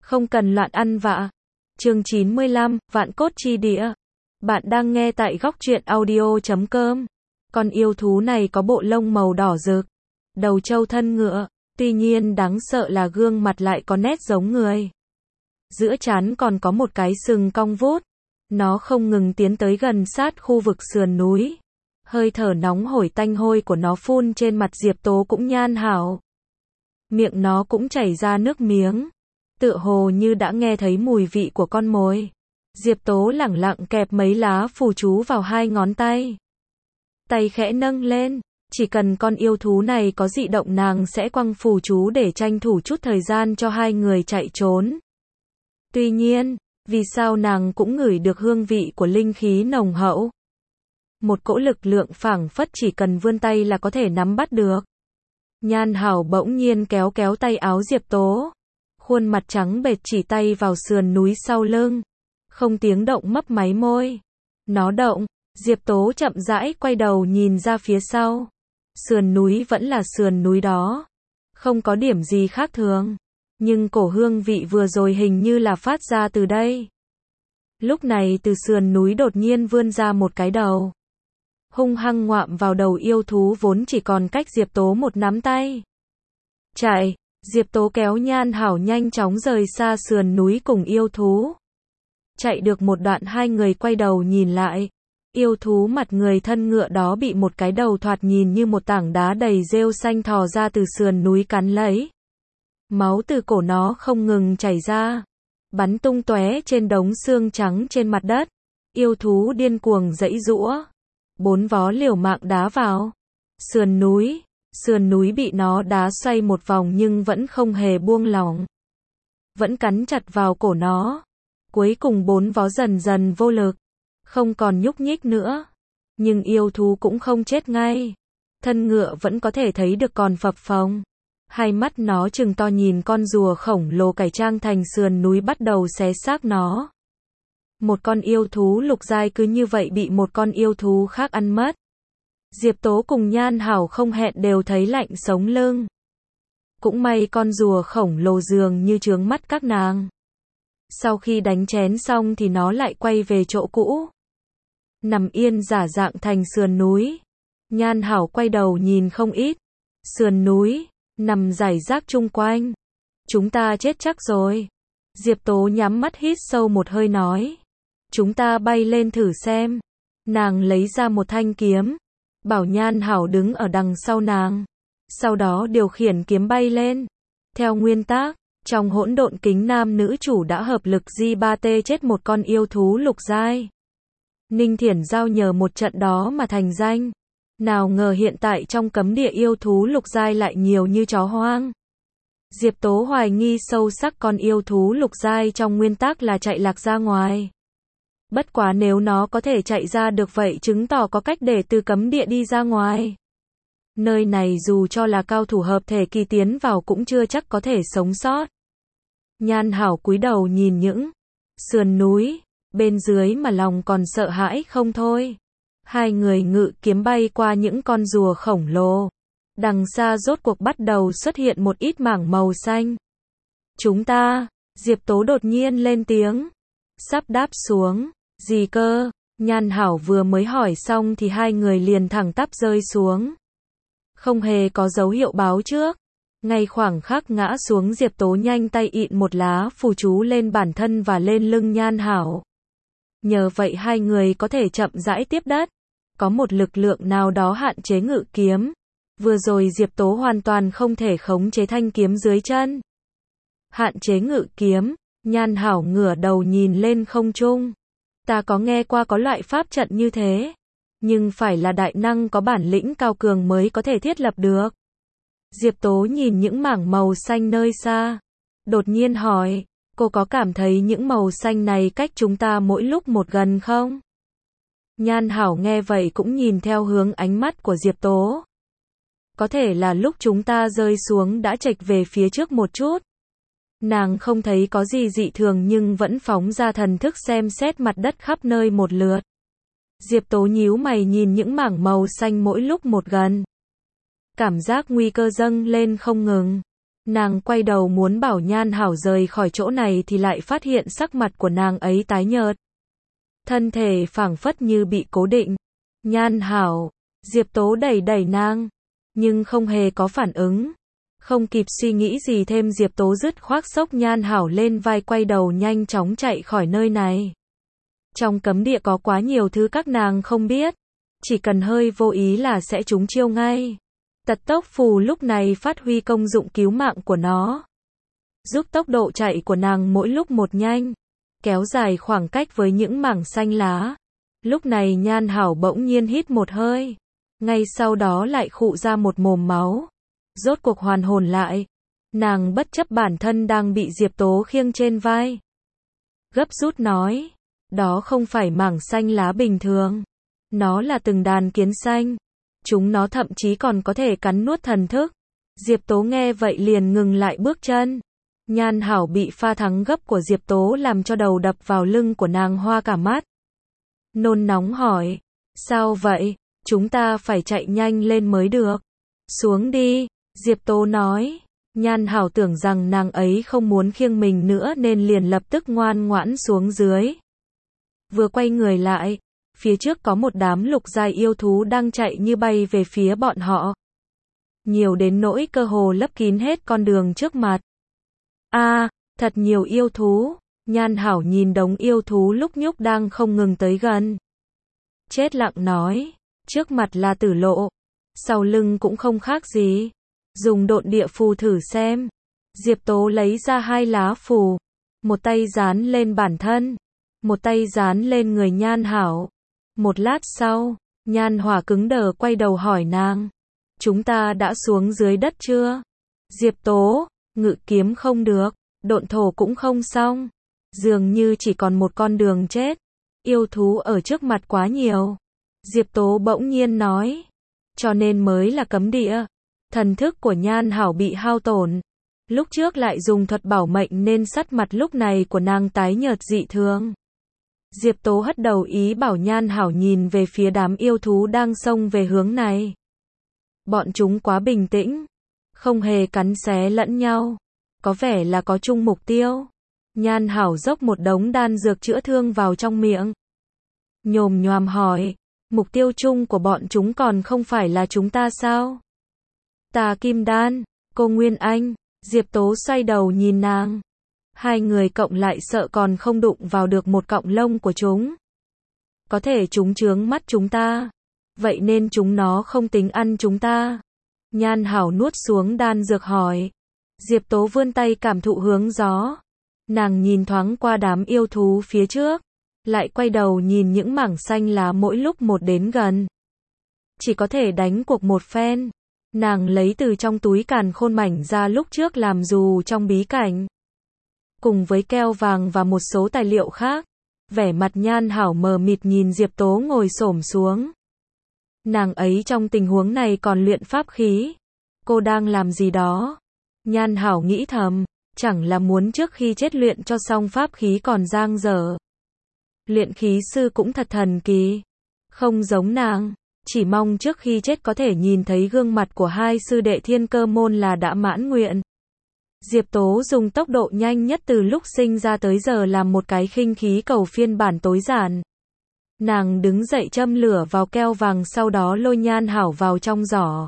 Không cần loạn ăn vạ. Chương 95, Vạn cốt chi địa. Bạn đang nghe tại góc truyện audio.com. Con yêu thú này có bộ lông màu đỏ rực, đầu trâu thân ngựa, tuy nhiên đáng sợ là gương mặt lại có nét giống người. Giữa trán còn có một cái sừng cong vút. Nó không ngừng tiến tới gần sát khu vực sườn núi. Hơi thở nóng hổi tanh hôi của nó phun trên mặt Diệp Tố cũng nhan hảo. Miệng nó cũng chảy ra nước miếng. Tựa hồ như đã nghe thấy mùi vị của con mồi. Diệp Tố lẳng lặng kẹp mấy lá phù chú vào hai ngón tay. Tay khẽ nâng lên, chỉ cần con yêu thú này có dị động nàng sẽ quăng phù chú để tranh thủ chút thời gian cho hai người chạy trốn. Tuy nhiên, vì sao nàng cũng ngửi được hương vị của linh khí nồng hậu. Một cỗ lực lượng phảng phất chỉ cần vươn tay là có thể nắm bắt được. Nhan Hảo bỗng nhiên kéo kéo tay áo Diệp Tố. Khuôn mặt trắng bệch chỉ tay vào sườn núi sau lưng. Không tiếng động mấp máy môi. Nó động, Diệp Tố chậm rãi quay đầu nhìn ra phía sau. Sườn núi vẫn là sườn núi đó. Không có điểm gì khác thường. Nhưng cổ hương vị vừa rồi hình như là phát ra từ đây. Lúc này từ sườn núi đột nhiên vươn ra một cái đầu. Hung hăng ngoạm vào đầu yêu thú vốn chỉ còn cách Diệp Tố một nắm tay. Chạy, Diệp Tố kéo Nhan Hảo nhanh chóng rời xa sườn núi cùng yêu thú. Chạy được một đoạn hai người quay đầu nhìn lại. Yêu thú mặt người thân ngựa đó bị một cái đầu thoạt nhìn như một tảng đá đầy rêu xanh thò ra từ sườn núi cắn lấy. Máu từ cổ nó không ngừng chảy ra, bắn tung tóe trên đống xương trắng trên mặt đất. Yêu thú điên cuồng giãy giũa, bốn vó liều mạng đá vào sườn núi bị nó đá xoay một vòng nhưng vẫn không hề buông lỏng, vẫn cắn chặt vào cổ nó. Cuối cùng bốn vó dần dần vô lực, không còn nhúc nhích nữa. Nhưng yêu thú cũng không chết ngay, thân ngựa vẫn có thể thấy được còn phập phồng. Hai mắt nó trừng to nhìn con rùa khổng lồ cải trang thành sườn núi bắt đầu xé xác nó. Một con yêu thú lục giai cứ như vậy bị một con yêu thú khác ăn mất. Diệp Tố cùng Nhan Hảo không hẹn đều thấy lạnh sống lưng. Cũng may con rùa khổng lồ dường như chướng mắt các nàng. Sau khi đánh chén xong thì nó lại quay về chỗ cũ. Nằm yên giả dạng thành sườn núi. Nhan Hảo quay đầu nhìn không ít. Sườn núi nằm rải rác chung quanh. Chúng ta chết chắc rồi. Diệp Tố nhắm mắt hít sâu một hơi nói. Chúng ta bay lên thử xem. Nàng lấy ra một thanh kiếm. Bảo Nhan Hảo đứng ở đằng sau nàng. Sau đó điều khiển kiếm bay lên. Theo nguyên tắc, trong hỗn độn kính nam nữ chủ đã hợp lực J3T chết một con yêu thú lục giai. Ninh Thiển Giao nhờ một trận đó mà thành danh. Nào ngờ hiện tại trong cấm địa yêu thú lục giai lại nhiều như chó hoang. Diệp Tố hoài nghi sâu sắc con yêu thú lục giai trong nguyên tắc là chạy lạc ra ngoài. Bất quá nếu nó có thể chạy ra được vậy chứng tỏ có cách để từ cấm địa đi ra ngoài. Nơi này dù cho là cao thủ hợp thể kỳ tiến vào cũng chưa chắc có thể sống sót. Nhan Hảo cúi đầu nhìn những sườn núi bên dưới mà lòng còn sợ hãi không thôi. Hai người ngự kiếm bay qua những con rùa khổng lồ. Đằng xa rốt cuộc bắt đầu xuất hiện một ít mảng màu xanh. Chúng ta, Diệp Tố đột nhiên lên tiếng. Sắp đáp xuống, gì cơ? Nhan Hảo vừa mới hỏi xong thì hai người liền thẳng tắp rơi xuống. Không hề có dấu hiệu báo trước. Ngay khoảng khắc ngã xuống Diệp Tố nhanh tay ịn một lá phù chú lên bản thân và lên lưng Nhan Hảo. Nhờ vậy hai người có thể chậm rãi tiếp đất. Có một lực lượng nào đó hạn chế ngự kiếm. Vừa rồi Diệp Tố hoàn toàn không thể khống chế thanh kiếm dưới chân. Hạn chế ngự kiếm, Nhan Hảo ngửa đầu nhìn lên không trung. Ta có nghe qua có loại pháp trận như thế. Nhưng phải là đại năng có bản lĩnh cao cường mới có thể thiết lập được. Diệp Tố nhìn những mảng màu xanh nơi xa. Đột nhiên hỏi, cô có cảm thấy những màu xanh này cách chúng ta mỗi lúc một gần không? Nhan Hảo nghe vậy cũng nhìn theo hướng ánh mắt của Diệp Tố. Có thể là lúc chúng ta rơi xuống đã chệch về phía trước một chút. Nàng không thấy có gì dị thường nhưng vẫn phóng ra thần thức xem xét mặt đất khắp nơi một lượt. Diệp Tố nhíu mày nhìn những mảng màu xanh mỗi lúc một gần. Cảm giác nguy cơ dâng lên không ngừng. Nàng quay đầu muốn bảo Nhan Hảo rời khỏi chỗ này thì lại phát hiện sắc mặt của nàng ấy tái nhợt. Thân thể phảng phất như bị cố định. Nhan Hảo, Diệp Tố đẩy đẩy nàng, nhưng không hề có phản ứng. Không kịp suy nghĩ gì thêm, Diệp Tố dứt khoát xốc Nhan Hảo lên vai, quay đầu nhanh chóng chạy khỏi nơi này. Trong cấm địa có quá nhiều thứ các nàng không biết, chỉ cần hơi vô ý là sẽ trúng chiêu ngay. Tật tốc phù lúc này phát huy công dụng cứu mạng của nó, giúp tốc độ chạy của nàng mỗi lúc một nhanh, kéo dài khoảng cách với những mảng xanh lá. Lúc này Nhan Hảo bỗng nhiên hít một hơi, ngay sau đó lại khụ ra một mồm máu. Rốt cuộc hoàn hồn lại, nàng bất chấp bản thân đang bị Diệp Tố khiêng trên vai, gấp rút nói, đó không phải mảng xanh lá bình thường, nó là từng đàn kiến xanh, chúng nó thậm chí còn có thể cắn nuốt thần thức. Diệp Tố nghe vậy liền ngừng lại bước chân. Nhan Hảo bị pha thắng gấp của Diệp Tố làm cho đầu đập vào lưng của nàng hoa cả mắt. Nôn nóng hỏi, sao vậy, chúng ta phải chạy nhanh lên mới được. Xuống đi, Diệp Tố nói. Nhan Hảo tưởng rằng nàng ấy không muốn khiêng mình nữa nên liền lập tức ngoan ngoãn xuống dưới. Vừa quay người lại, phía trước có một đám lục giai yêu thú đang chạy như bay về phía bọn họ. Nhiều đến nỗi cơ hồ lấp kín hết con đường trước mặt. Thật nhiều yêu thú. Nhan Hảo nhìn đống yêu thú lúc nhúc đang không ngừng tới gần. Chết lặng nói, trước mặt là tử lộ, sau lưng cũng không khác gì. Dùng độn địa phù thử xem. Diệp Tố lấy ra 2 lá phù, một tay dán lên bản thân, một tay dán lên người Nhan Hảo. Một lát sau, Nhan Hỏa cứng đờ quay đầu hỏi nàng, chúng ta đã xuống dưới đất chưa? Diệp Tố, ngự kiếm không được, độn thổ cũng không xong, dường như chỉ còn một con đường chết, yêu thú ở trước mặt quá nhiều. Diệp Tố bỗng nhiên nói, cho nên mới là cấm địa. Thần thức của Nhan Hảo bị hao tổn, lúc trước lại dùng thuật bảo mệnh nên sắc mặt lúc này của nàng tái nhợt dị thường. Diệp Tố hất đầu ý bảo Nhan Hảo nhìn về phía đám yêu thú đang xông về hướng này. Bọn chúng quá bình tĩnh, không hề cắn xé lẫn nhau, có vẻ là có chung mục tiêu. Nhan Hảo dốc một đống đan dược chữa thương vào trong miệng. Nhồm nhoàm hỏi, mục tiêu chung của bọn chúng còn không phải là chúng ta sao? Tà Kim Đan, cô Nguyên Anh. Diệp Tố xoay đầu nhìn nàng. 2 người cộng lại sợ còn không đụng vào được một cọng lông của chúng. Có thể chúng chướng mắt chúng ta, vậy nên chúng nó không tính ăn chúng ta. Nhan Hảo nuốt xuống đan dược hỏi. Diệp Tố vươn tay cảm thụ hướng gió. Nàng nhìn thoáng qua đám yêu thú phía trước, lại quay đầu nhìn những mảng xanh lá mỗi lúc một đến gần. Chỉ có thể đánh cuộc một phen. Nàng lấy từ trong túi càn khôn mảnh ra lúc trước làm dù trong bí cảnh, cùng với keo vàng và một số tài liệu khác. Vẻ mặt Nhan Hảo mờ mịt nhìn Diệp Tố ngồi xổm xuống. Nàng ấy trong tình huống này còn luyện pháp khí. Cô đang làm gì đó? Nhan Hảo nghĩ thầm, chẳng là muốn trước khi chết luyện cho xong pháp khí còn dang dở. Luyện khí sư cũng thật thần kỳ, không giống nàng. Chỉ mong trước khi chết có thể nhìn thấy gương mặt của 2 sư đệ Thiên Cơ môn là đã mãn nguyện. Diệp Tố dùng tốc độ nhanh nhất từ lúc sinh ra tới giờ làm một cái khinh khí cầu phiên bản tối giản. Nàng đứng dậy châm lửa vào keo vàng, sau đó lôi Nhan Hảo vào trong giỏ.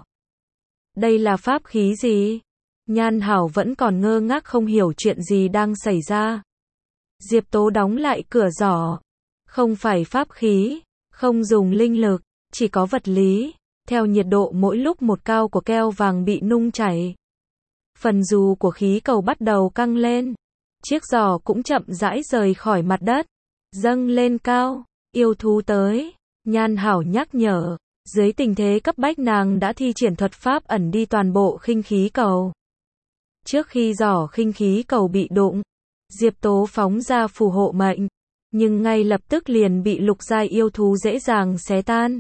Đây là pháp khí gì? Nhan Hảo vẫn còn ngơ ngác không hiểu chuyện gì đang xảy ra. Diệp Tố đóng lại cửa giỏ. Không phải pháp khí, không dùng linh lực, chỉ có vật lý. Theo nhiệt độ mỗi lúc một cao của keo vàng bị nung chảy, phần dù của khí cầu bắt đầu căng lên. Chiếc giỏ cũng chậm rãi rời khỏi mặt đất, dâng lên cao. Yêu thú tới. Nhan Hảo nhắc nhở. Dưới tình thế cấp bách nàng đã thi triển thuật pháp ẩn đi toàn bộ khinh khí cầu. Trước khi giỏ khinh khí cầu bị đụng, Diệp Tố phóng ra phù hộ mệnh, nhưng ngay lập tức liền bị lục giai yêu thú dễ dàng xé tan.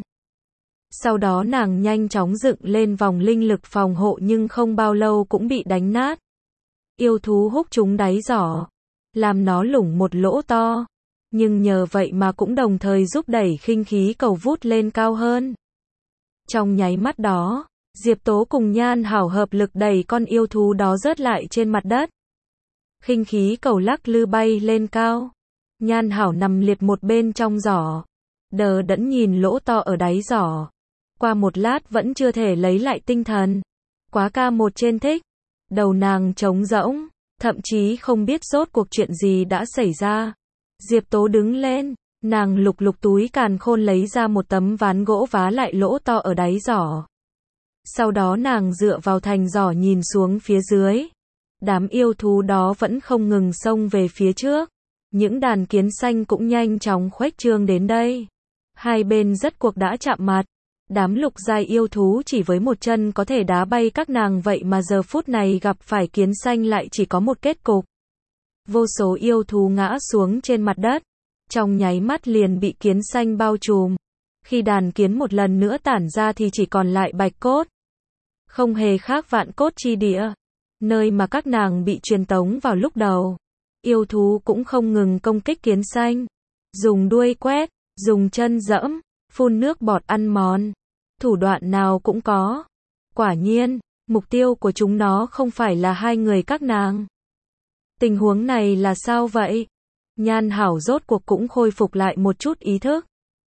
Sau đó nàng nhanh chóng dựng lên vòng linh lực phòng hộ nhưng không bao lâu cũng bị đánh nát. Yêu thú húc trúng đáy giỏ, làm nó lủng một lỗ to, nhưng nhờ vậy mà cũng đồng thời giúp đẩy khinh khí cầu vút lên cao hơn. Trong nháy mắt đó, Diệp Tố cùng Nhan Hảo hợp lực đẩy con yêu thú đó rớt lại trên mặt đất. Khinh khí cầu lắc lư bay lên cao. Nhan Hảo nằm liệt một bên trong giỏ, đờ đẫn nhìn lỗ to ở đáy giỏ. Qua một lát vẫn chưa thể lấy lại tinh thần. Quá ca một trên thích. Đầu nàng trống rỗng, thậm chí không biết rốt cuộc chuyện gì đã xảy ra. Diệp Tố đứng lên, nàng lục lục túi càn khôn lấy ra một tấm ván gỗ vá lại lỗ to ở đáy giỏ. Sau đó nàng dựa vào thành giỏ nhìn xuống phía dưới. Đám yêu thú đó vẫn không ngừng xông về phía trước. Những đàn kiến xanh cũng nhanh chóng khuếch trương đến đây. Hai bên rất cuộc đã chạm mặt. Đám lục giai yêu thú chỉ với một chân có thể đá bay các nàng, vậy mà giờ phút này gặp phải kiến xanh lại chỉ có một kết cục. Vô số yêu thú ngã xuống trên mặt đất. Trong nháy mắt liền bị kiến xanh bao trùm. Khi đàn kiến một lần nữa tản ra thì chỉ còn lại bạch cốt. Không hề khác Vạn Cốt Chi Địa, nơi mà các nàng bị truyền tống vào lúc đầu. Yêu thú cũng không ngừng công kích kiến xanh. Dùng đuôi quét, dùng chân dẫm, phun nước bọt ăn mòn. Thủ đoạn nào cũng có. Quả nhiên, mục tiêu của chúng nó không phải là hai người các nàng. Tình huống này là sao vậy? Nhan Hảo rốt cuộc cũng khôi phục lại một chút ý thức.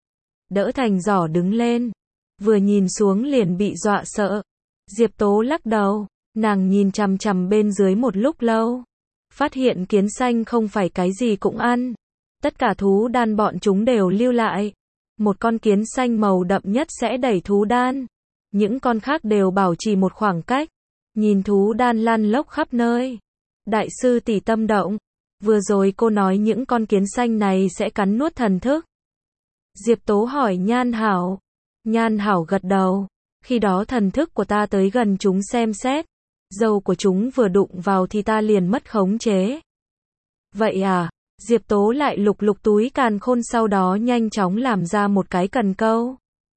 Đỡ thành giỏ đứng lên. Vừa nhìn xuống liền bị dọa sợ. Diệp Tố lắc đầu. Nàng nhìn chằm chằm bên dưới một lúc lâu. Phát hiện kiến xanh không phải cái gì cũng ăn. Tất cả thú đan bọn chúng đều lưu lại. Một con kiến xanh màu đậm nhất sẽ đẩy thú đan. Những con khác đều bảo trì một khoảng cách. Nhìn thú đan lăn lóc khắp nơi. Đại sư tỷ tâm động. Vừa rồi cô nói những con kiến xanh này sẽ cắn nuốt thần thức. Diệp Tố hỏi Nhan Hảo. Nhan Hảo gật đầu. Khi đó thần thức của ta tới gần chúng xem xét. Dầu của chúng vừa đụng vào thì ta liền mất khống chế. Vậy à? Diệp Tố lại lục lục túi càn khôn, sau đó nhanh chóng làm ra một cái cần câu.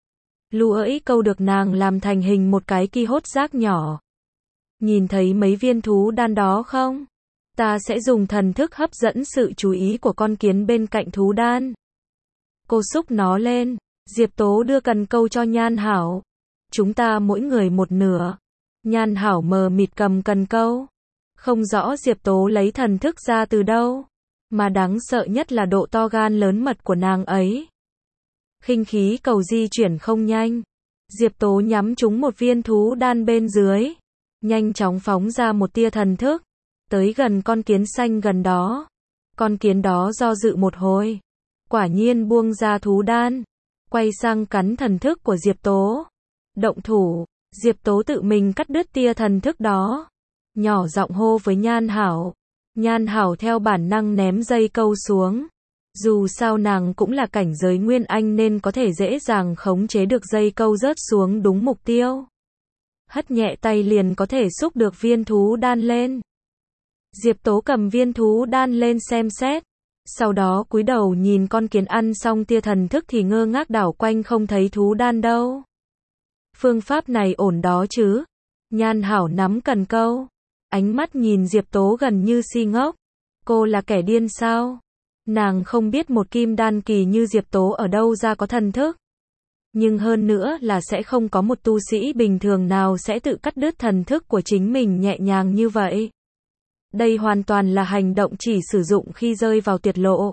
Lưỡi câu được nàng làm thành hình một cái ki hốt rác nhỏ. Nhìn thấy mấy viên thú đan đó không? Ta sẽ dùng thần thức hấp dẫn sự chú ý của con kiến bên cạnh thú đan. Cô xúc nó lên. Diệp Tố đưa cần câu cho Nhan Hảo. Chúng ta mỗi người một nửa. Nhan Hảo mờ mịt cầm cần câu. Không rõ Diệp Tố lấy thần thức ra từ đâu. Mà đáng sợ nhất là độ to gan lớn mật của nàng ấy. Khinh khí cầu di chuyển không nhanh. Diệp Tố nhắm trúng một viên thú đan bên dưới. Nhanh chóng phóng ra một tia thần thức. Tới gần con kiến xanh gần đó. Con kiến đó do dự một hồi. Quả nhiên buông ra thú đan. Quay sang cắn thần thức của Diệp Tố. Động thủ. Diệp Tố tự mình cắt đứt tia thần thức đó. Nhỏ giọng hô với Nhan Hảo. Nhan Hảo theo bản năng ném dây câu xuống. Dù sao nàng cũng là cảnh giới Nguyên Anh nên có thể dễ dàng khống chế được dây câu rớt xuống đúng mục tiêu. Hất nhẹ tay liền có thể xúc được viên thú đan lên. Diệp Tố cầm viên thú đan lên xem xét. Sau đó cúi đầu nhìn con kiến ăn xong tia thần thức thì ngơ ngác đảo quanh không thấy thú đan đâu. Phương pháp này ổn đó chứ? Nhan Hảo nắm cần câu. Ánh mắt nhìn Diệp Tố gần như si ngốc. Cô là kẻ điên sao? Nàng không biết một kim đan kỳ như Diệp Tố ở đâu ra có thần thức. Nhưng hơn nữa là sẽ không có một tu sĩ bình thường nào sẽ tự cắt đứt thần thức của chính mình nhẹ nhàng như vậy. Đây hoàn toàn là hành động chỉ sử dụng khi rơi vào tuyệt lộ.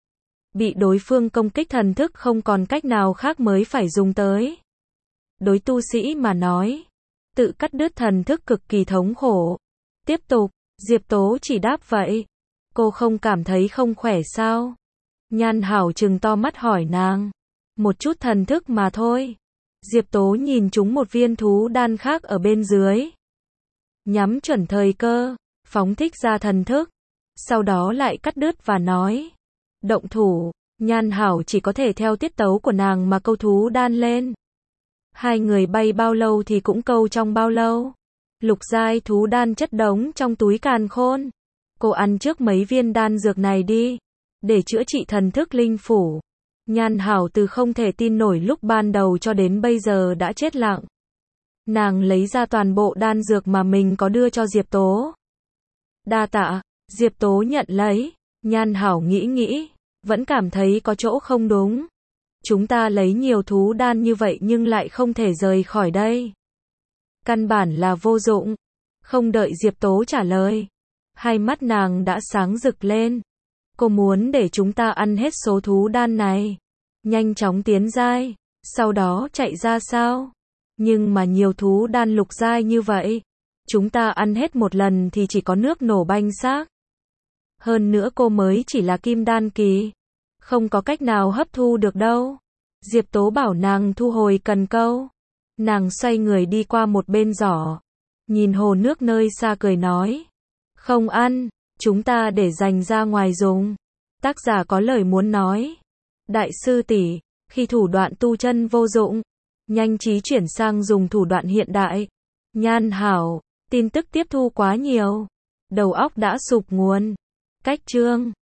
Bị đối phương công kích thần thức không còn cách nào khác mới phải dùng tới. Đối tu sĩ mà nói, tự cắt đứt thần thức cực kỳ thống khổ. Tiếp tục, Diệp Tố chỉ đáp vậy. Cô không cảm thấy không khỏe sao? Nhan Hảo trừng to mắt hỏi nàng. Một chút thần thức mà thôi. Diệp Tố nhìn trúng một viên thú đan khác ở bên dưới. Nhắm chuẩn thời cơ, phóng thích ra thần thức. Sau đó lại cắt đứt và nói. Động thủ. Nhan Hảo chỉ có thể theo tiết tấu của nàng mà câu thú đan lên. Hai người bay bao lâu thì cũng câu trong bao lâu. Lục giai thú đan chất đống trong túi càn khôn. Cô ăn trước mấy viên đan dược này đi. Để chữa trị thần thức linh phủ. Nhan Hảo từ không thể tin nổi lúc ban đầu cho đến bây giờ đã chết lặng. Nàng lấy ra toàn bộ đan dược mà mình có đưa cho Diệp Tố. Đa tạ. Diệp Tố nhận lấy. Nhan Hảo nghĩ. Vẫn cảm thấy có chỗ không đúng. Chúng ta lấy nhiều thú đan như vậy nhưng lại không thể rời khỏi đây. Căn bản là vô dụng. Không đợi Diệp Tố trả lời. Hai mắt nàng đã sáng rực lên. Cô muốn để chúng ta ăn hết số thú đan này. Nhanh chóng tiến giai. Sau đó chạy ra sao? Nhưng mà nhiều thú đan lục giai như vậy. Chúng ta ăn hết một lần thì chỉ có nước nổ banh xác. Hơn nữa cô mới chỉ là kim đan kỳ. Không có cách nào hấp thu được đâu. Diệp Tố bảo nàng thu hồi cần câu. Nàng xoay người đi qua một bên giỏ. Nhìn hồ nước nơi xa cười nói. Không ăn, chúng ta để dành ra ngoài dùng. Tác giả có lời muốn nói. Đại sư tỷ, khi thủ đoạn tu chân vô dụng, nhanh trí chuyển sang dùng thủ đoạn hiện đại. Nhan hảo, tin tức tiếp thu quá nhiều. Đầu óc đã sụp nguồn. Cách chương